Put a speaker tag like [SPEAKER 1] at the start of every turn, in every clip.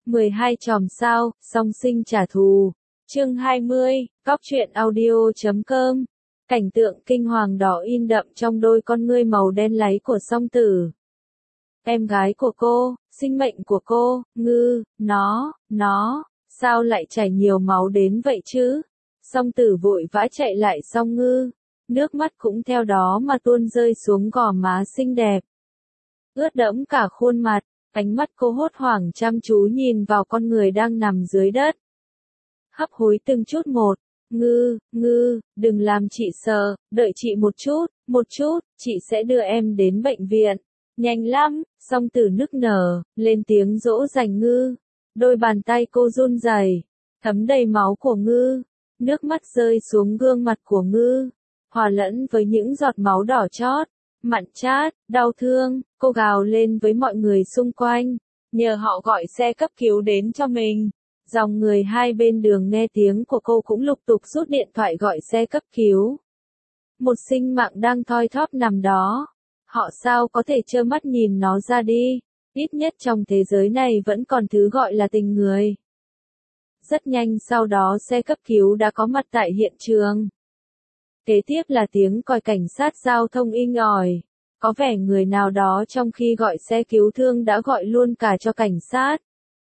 [SPEAKER 1] 12 chòm sao, song sinh trả thù. Chương 20, Cóc truyện audio.com. Cảnh tượng kinh hoàng đỏ in đậm trong đôi con ngươi màu đen láy của song tử. Em gái của cô, sinh mệnh của cô, Ngư, nó, sao lại chảy nhiều máu đến vậy chứ? Song tử vội vã chạy lại song Ngư, nước mắt cũng theo đó mà tuôn rơi xuống gò má xinh đẹp. Ướt đẫm cả khuôn mặt, ánh mắt cô hốt hoảng chăm chú nhìn vào con người đang nằm dưới đất. Hấp hối từng chút một, Ngư, đừng làm chị sợ, đợi chị một chút, chị sẽ đưa em đến bệnh viện. Nhanh lắm, song tử nức nở, lên tiếng dỗ dành Ngư. Đôi bàn tay cô run rẩy, thấm đầy máu của Ngư. Nước mắt rơi xuống gương mặt của Ngư, hòa lẫn với những giọt máu đỏ chót, mặn chát, đau thương, cô gào lên với mọi người xung quanh, nhờ họ gọi xe cấp cứu đến cho mình. Dòng người hai bên đường nghe tiếng của cô cũng lục tục rút điện thoại gọi xe cấp cứu. Một sinh mạng đang thoi thóp nằm đó. Họ sao có thể trơ mắt nhìn nó ra đi, ít nhất trong thế giới này vẫn còn thứ gọi là tình người. Rất nhanh sau đó xe cấp cứu đã có mặt tại hiện trường. Kế tiếp là tiếng còi cảnh sát giao thông inh ỏi. Có vẻ người nào đó trong khi gọi xe cứu thương đã gọi luôn cả cho cảnh sát.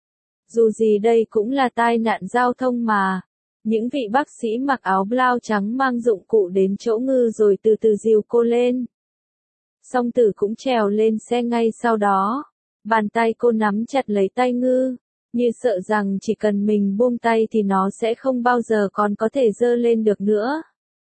[SPEAKER 1] Dù gì đây cũng là tai nạn giao thông mà. Những vị bác sĩ mặc áo blau trắng mang dụng cụ đến chỗ Ngư rồi từ từ dìu cô lên. Song tử cũng trèo lên xe ngay sau đó. Bàn tay cô nắm chặt lấy tay Ngư, như sợ rằng chỉ cần mình buông tay thì nó sẽ không bao giờ còn có thể giơ lên được nữa.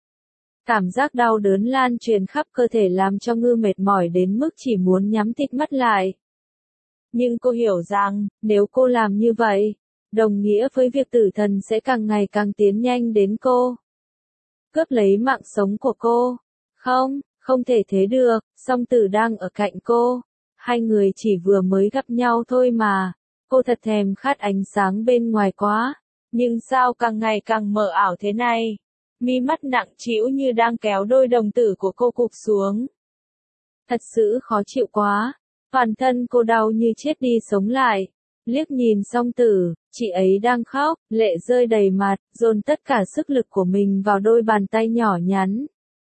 [SPEAKER 1] Cảm giác đau đớn lan truyền khắp cơ thể làm cho Ngư mệt mỏi đến mức chỉ muốn nhắm tịt mắt lại. Nhưng cô hiểu rằng, nếu cô làm như vậy, đồng nghĩa với việc tử thần sẽ càng ngày càng tiến nhanh đến cô. Cướp lấy mạng sống của cô. Không thể thế được, song tử đang ở cạnh cô. Hai người chỉ vừa mới gặp nhau thôi mà. Cô thật thèm khát ánh sáng bên ngoài quá. Nhưng sao càng ngày càng mờ ảo thế này? Mi mắt nặng trĩu như đang kéo đôi đồng tử của cô cụp xuống. Thật sự khó chịu quá. Toàn thân cô đau như chết đi sống lại. Liếc nhìn song tử, chị ấy đang khóc, lệ rơi đầy mặt, dồn tất cả sức lực của mình vào đôi bàn tay nhỏ nhắn.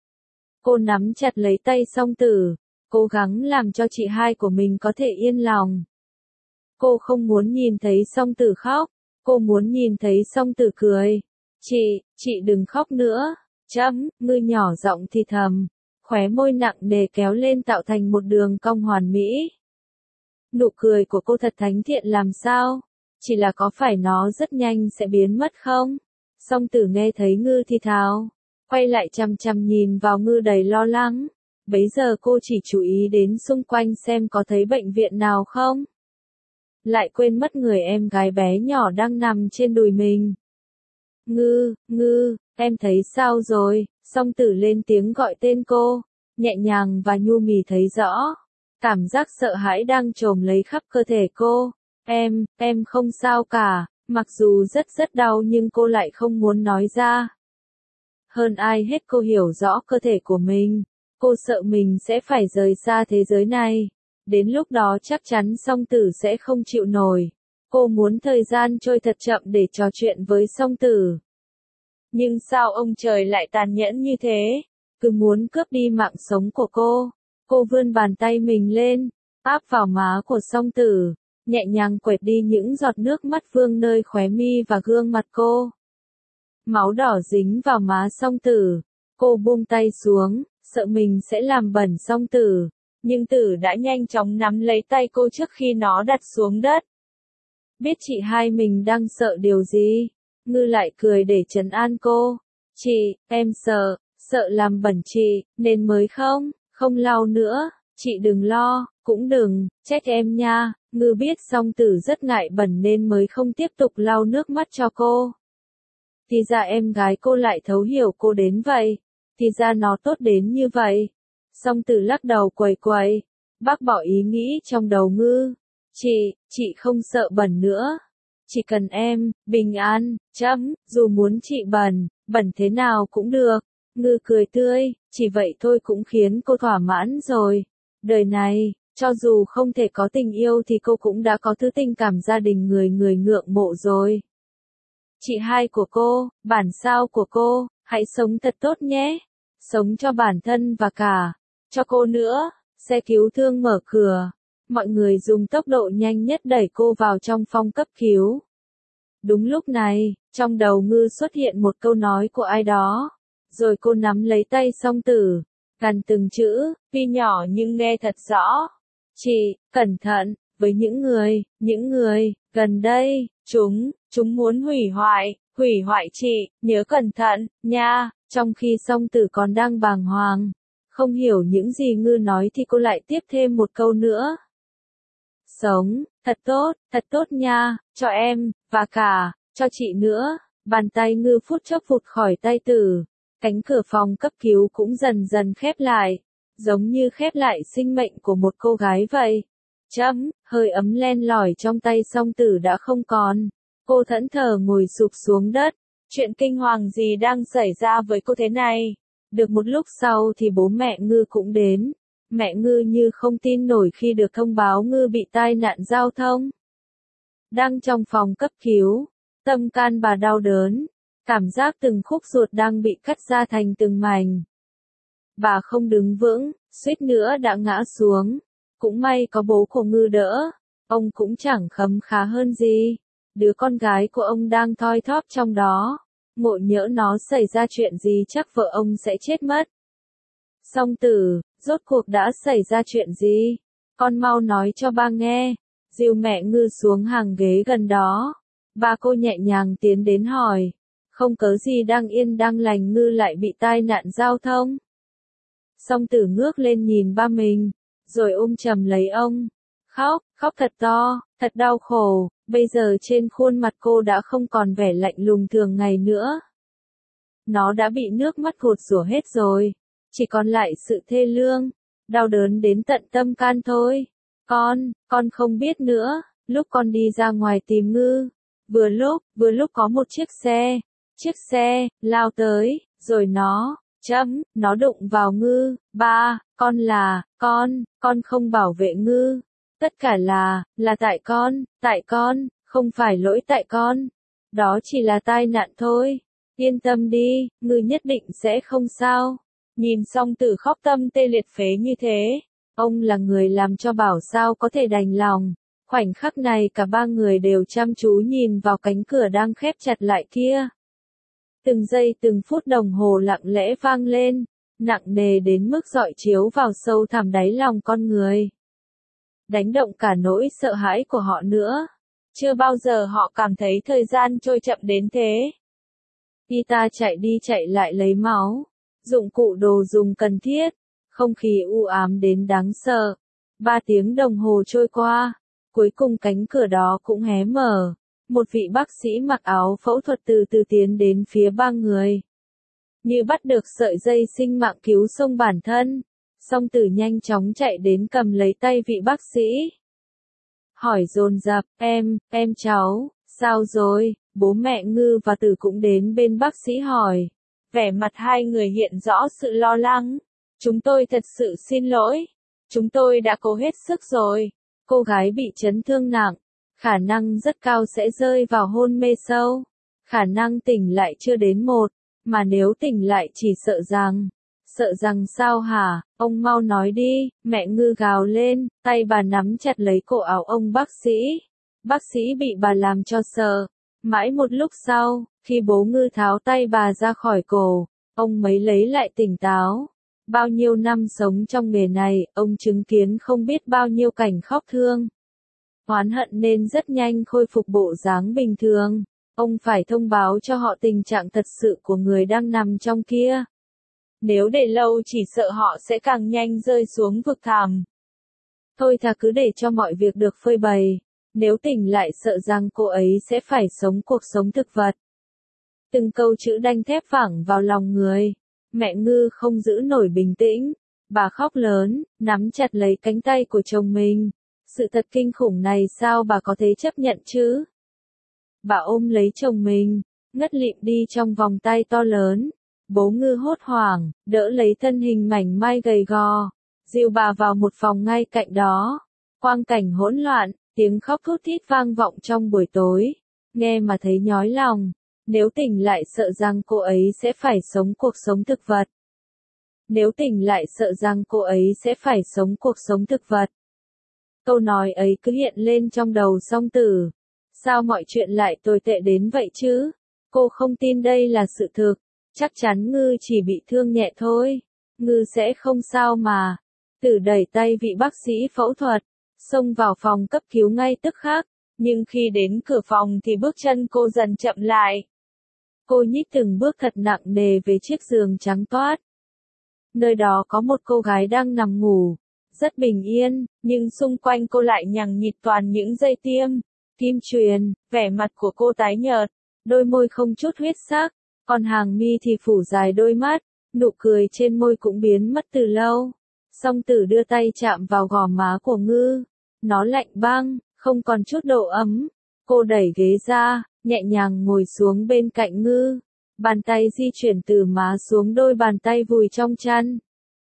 [SPEAKER 1] Cô nắm chặt lấy tay song tử, cố gắng làm cho chị hai của mình có thể yên lòng. Cô không muốn nhìn thấy song tử khóc, cô muốn nhìn thấy song tử cười. Chị đừng khóc nữa. Ngư nhỏ giọng thì thầm, khóe môi nặng nề kéo lên tạo thành một đường cong hoàn mỹ. Nụ cười của cô thật thánh thiện làm sao? Chỉ là có phải nó rất nhanh sẽ biến mất không? Song tử nghe thấy Ngư thì thào, quay lại chằm chằm nhìn vào Ngư đầy lo lắng. Bấy giờ cô chỉ chú ý đến xung quanh xem có thấy bệnh viện nào không. Lại quên mất người em gái bé nhỏ đang nằm trên đùi mình. Ngư, em thấy sao rồi? Song tử lên tiếng gọi tên cô, nhẹ nhàng và nhu mì thấy rõ. Cảm giác sợ hãi đang trồm lấy khắp cơ thể cô. Em không sao cả, mặc dù rất đau nhưng cô lại không muốn nói ra. Hơn ai hết cô hiểu rõ cơ thể của mình. Cô sợ mình sẽ phải rời xa thế giới này. Đến lúc đó chắc chắn song tử sẽ không chịu nổi. Cô muốn thời gian trôi thật chậm để trò chuyện với song tử. Nhưng sao ông trời lại tàn nhẫn như thế? Cứ muốn cướp đi mạng sống của cô. Cô vươn bàn tay mình lên, áp vào má của song tử, nhẹ nhàng quệt đi những giọt nước mắt vương nơi khóe mi và gương mặt cô. Máu đỏ dính vào má song tử. Cô buông tay xuống, sợ mình sẽ làm bẩn song tử. Nhưng tử đã nhanh chóng nắm lấy tay cô trước khi nó đặt xuống đất. Biết chị hai mình đang sợ điều gì? Ngư lại cười để trấn an cô. Em sợ làm bẩn chị, nên mới không lau nữa. Chị đừng lo, cũng đừng trách em nha. Ngư biết song tử rất ngại bẩn nên mới không tiếp tục lau nước mắt cho cô. Thì ra em gái cô lại thấu hiểu cô đến vậy. Thì ra nó tốt đến như vậy. Song tử lắc đầu quẩy, bác bỏ ý nghĩ trong đầu Ngư. Chị không sợ bẩn nữa. Chỉ cần em, bình an, dù muốn chị bẩn thế nào cũng được. Ngư cười tươi, chỉ vậy thôi cũng khiến cô thỏa mãn rồi. Đời này, Cho dù không thể có tình yêu thì cô cũng đã có thứ tình cảm gia đình người người ngưỡng mộ rồi. Chị hai của cô, bản sao của cô, hãy sống thật tốt nhé. Sống cho bản thân và cả, cho cô nữa. Xe cứu thương mở cửa. Mọi người dùng tốc độ nhanh nhất đẩy cô vào trong phòng cấp cứu. Đúng lúc này, trong đầu Ngư xuất hiện một câu nói của ai đó. Rồi cô nắm lấy tay Song Tử, gần từng chữ, tuy nhỏ nhưng nghe thật rõ. Chị, cẩn thận, với những người, gần đây, chúng muốn hủy hoại chị, nhớ cẩn thận, nha. Trong khi Song Tử còn đang bàng hoàng, không hiểu những gì Ngư nói thì cô lại tiếp thêm một câu nữa. Sống, thật tốt nha, cho em, và cả, cho chị nữa. Bàn tay Ngư phút chốc vụt khỏi tay Tử. Cánh cửa phòng cấp cứu cũng dần dần khép lại, giống như khép lại sinh mệnh của một cô gái vậy. Hơi ấm len lỏi trong tay Song Tử đã không còn. Cô thẫn thờ ngồi sụp xuống đất. Chuyện kinh hoàng gì đang xảy ra với cô thế này? Được một lúc sau thì bố mẹ Ngư cũng đến. Mẹ Ngư như không tin nổi khi được thông báo Ngư bị tai nạn giao thông. Đang trong phòng cấp cứu, tâm can bà đau đớn. Cảm giác từng khúc ruột đang bị cắt ra thành từng mảnh. Bà không đứng vững, suýt nữa đã ngã xuống. Cũng may có bố của Ngư đỡ. Ông cũng chẳng khấm khá hơn gì. Đứa con gái của ông đang thoi thóp trong đó. Ngộ nhỡ nó xảy ra chuyện gì chắc vợ ông sẽ chết mất. Song Tử, rốt cuộc đã xảy ra chuyện gì? Con mau nói cho ba nghe. Dìu mẹ Ngư xuống hàng ghế gần đó. Ba cô nhẹ nhàng tiến đến hỏi. Không cớ gì đang yên đang lành Ngư lại bị tai nạn giao thông. Song Tử ngước lên nhìn ba mình, rồi ôm chầm lấy ông. Khóc thật to, thật đau khổ, bây giờ trên khuôn mặt cô đã không còn vẻ lạnh lùng thường ngày nữa. Nó đã bị nước mắt gột rửa hết rồi, chỉ còn lại sự thê lương, đau đớn đến tận tâm can thôi. Con không biết nữa, lúc con đi ra ngoài tìm Ngư, vừa lúc có một chiếc xe, lao tới, rồi nó đụng vào Ngư. Ba, con không bảo vệ Ngư. Tất cả là tại con, không phải lỗi tại con. Đó chỉ là tai nạn thôi. Yên tâm đi, Ngư nhất định sẽ không sao. Nhìn Song Tử khóc tâm tê liệt phế như thế. Ông là người làm cho bảo sao có thể đành lòng. Khoảnh khắc này cả ba người đều chăm chú nhìn vào cánh cửa đang khép chặt lại kia. Từng giây từng phút đồng hồ lặng lẽ vang lên, nặng nề đến mức rọi chiếu vào sâu thẳm đáy lòng con người. Đánh động cả nỗi sợ hãi của họ nữa. Chưa bao giờ họ cảm thấy thời gian trôi chậm đến thế. Y tá chạy đi chạy lại lấy máu, dụng cụ đồ dùng cần thiết, không khí u ám đến đáng sợ. 3 tiếng đồng hồ trôi qua, cuối cùng cánh cửa đó cũng hé mở. Một vị bác sĩ mặc áo phẫu thuật từ từ tiến đến phía ba người. Như bắt được sợi dây sinh mạng cứu sống bản thân, Song Tử nhanh chóng chạy đến cầm lấy tay vị bác sĩ. Hỏi dồn dập, em cháu, sao rồi? Bố mẹ Ngư và Tử cũng đến bên bác sĩ hỏi. Vẻ mặt hai người hiện rõ sự lo lắng. Chúng tôi thật sự xin lỗi. Chúng tôi đã cố hết sức rồi. Cô gái bị chấn thương nặng. Khả năng rất cao sẽ rơi vào hôn mê sâu. Khả năng tỉnh lại chưa đến 1, mà nếu tỉnh lại chỉ sợ rằng sao hả, ông mau nói đi, mẹ Ngư gào lên, tay bà nắm chặt lấy cổ áo ông bác sĩ. Bác sĩ bị bà làm cho sợ. Mãi một lúc sau, khi bố Ngư tháo tay bà ra khỏi cổ, ông mới lấy lại tỉnh táo. Bao nhiêu năm sống trong nghề này, ông chứng kiến không biết bao nhiêu cảnh khóc thương. Oán hận nên rất nhanh khôi phục bộ dáng bình thường. Ông phải thông báo cho họ tình trạng thật sự của người đang nằm trong kia. Nếu để lâu chỉ sợ họ sẽ càng nhanh rơi xuống vực thẳm. Thôi thà cứ để cho mọi việc được phơi bày. Nếu tỉnh lại sợ rằng cô ấy sẽ phải sống cuộc sống thực vật. Từng câu chữ đanh thép phẳng vào lòng người. Mẹ Ngư không giữ nổi bình tĩnh. Bà khóc lớn, nắm chặt lấy cánh tay của chồng mình. Sự thật kinh khủng này sao bà có thể chấp nhận chứ? Bà ôm lấy chồng mình, ngất lịm đi trong vòng tay to lớn. Bố Ngư hốt hoảng, đỡ lấy thân hình mảnh mai gầy gò. dìu bà vào một phòng ngay cạnh đó. Quang cảnh hỗn loạn, tiếng khóc thút thít vang vọng trong buổi tối, nghe mà thấy nhói lòng. Nếu tỉnh lại sợ rằng cô ấy sẽ phải sống cuộc sống thực vật. Nếu tỉnh lại sợ rằng cô ấy sẽ phải sống cuộc sống thực vật. Câu nói ấy cứ hiện lên trong đầu Song Tử. Sao mọi chuyện lại tồi tệ đến vậy chứ? Cô không tin đây là sự thực. Chắc chắn Ngư chỉ bị thương nhẹ thôi. Ngư sẽ không sao mà. Tử đẩy tay vị bác sĩ phẫu thuật, xông vào phòng cấp cứu ngay tức khắc. Nhưng khi đến cửa phòng thì bước chân cô dần chậm lại. Cô nhích từng bước thật nặng nề về chiếc giường trắng toát. Nơi đó có một cô gái đang nằm ngủ, rất bình yên, nhưng xung quanh cô lại nhằng nhịt toàn những dây kim chuyền, vẻ mặt của cô tái nhợt, đôi môi không chút huyết sắc, còn hàng mi thì phủ dài đôi mắt, nụ cười trên môi cũng biến mất từ lâu. Song Tử đưa tay chạm vào gò má của Ngư, nó lạnh băng, không còn chút độ ấm. Cô đẩy ghế ra, nhẹ nhàng ngồi xuống bên cạnh Ngư. Bàn tay di chuyển từ má xuống đôi bàn tay vùi trong chăn.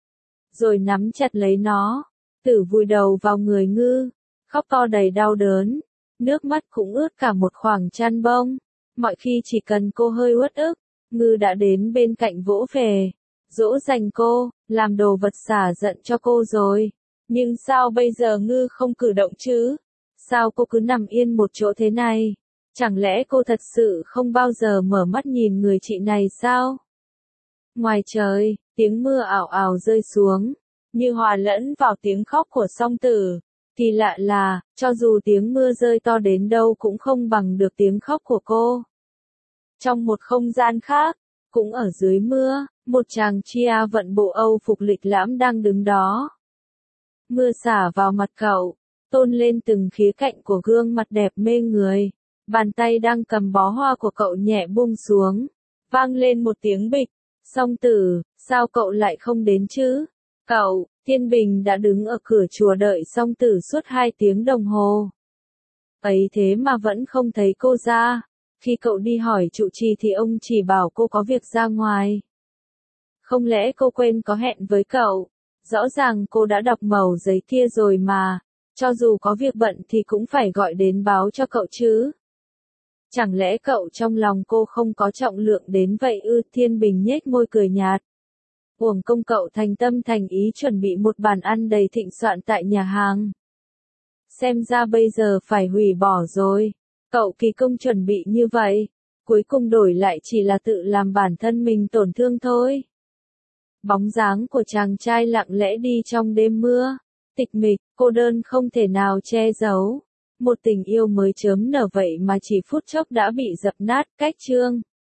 [SPEAKER 1] Rồi nắm chặt lấy nó. Tử vùi đầu vào người Ngư. Khóc to đầy đau đớn. Nước mắt cũng ướt cả một khoảng chăn bông. Mọi khi chỉ cần cô hơi uất ức, Ngư đã đến bên cạnh vỗ về. Dỗ dành cô, làm đồ vật xả giận cho cô rồi. Nhưng sao bây giờ Ngư không cử động chứ? Sao cô cứ nằm yên một chỗ thế này? Chẳng lẽ cô thật sự không bao giờ mở mắt nhìn người chị này sao? Ngoài trời, tiếng mưa ảo ảo rơi xuống, như hòa lẫn vào tiếng khóc của Song Tử. Kỳ lạ là, cho dù tiếng mưa rơi to đến đâu cũng không bằng được tiếng khóc của cô. Trong một không gian khác, cũng ở dưới mưa, một chàng chia vận bộ Âu phục lịch lãm đang đứng đó. Mưa xả vào mặt cậu, tôn lên từng khía cạnh của gương mặt đẹp mê người. Bàn tay đang cầm bó hoa của cậu nhẹ buông xuống, vang lên một tiếng bịch. Song Tử, sao cậu lại không đến chứ? Cậu, Thiên Bình đã đứng ở cửa chùa đợi Song Tử suốt 2 tiếng đồng hồ. Ấy thế mà vẫn không thấy cô ra. Khi cậu đi hỏi trụ trì thì ông chỉ bảo cô có việc ra ngoài. Không lẽ cô quên có hẹn với cậu? Rõ ràng cô đã đọc mẩu giấy kia rồi mà. Cho dù có việc bận thì cũng phải gọi đến báo cho cậu chứ. Chẳng lẽ cậu trong lòng cô không có trọng lượng đến vậy ư? Thiên Bình nhếch môi cười nhạt. Uổng công cậu thành tâm thành ý chuẩn bị một bàn ăn đầy thịnh soạn tại nhà hàng. Xem ra bây giờ phải hủy bỏ rồi. Cậu kỳ công chuẩn bị như vậy, cuối cùng đổi lại chỉ là tự làm bản thân mình tổn thương thôi. Bóng dáng của chàng trai lặng lẽ đi trong đêm mưa, tịch mịch, cô đơn không thể nào che giấu. Một tình yêu mới chớm nở vậy mà chỉ phút chốc đã bị dập nát. Cách chương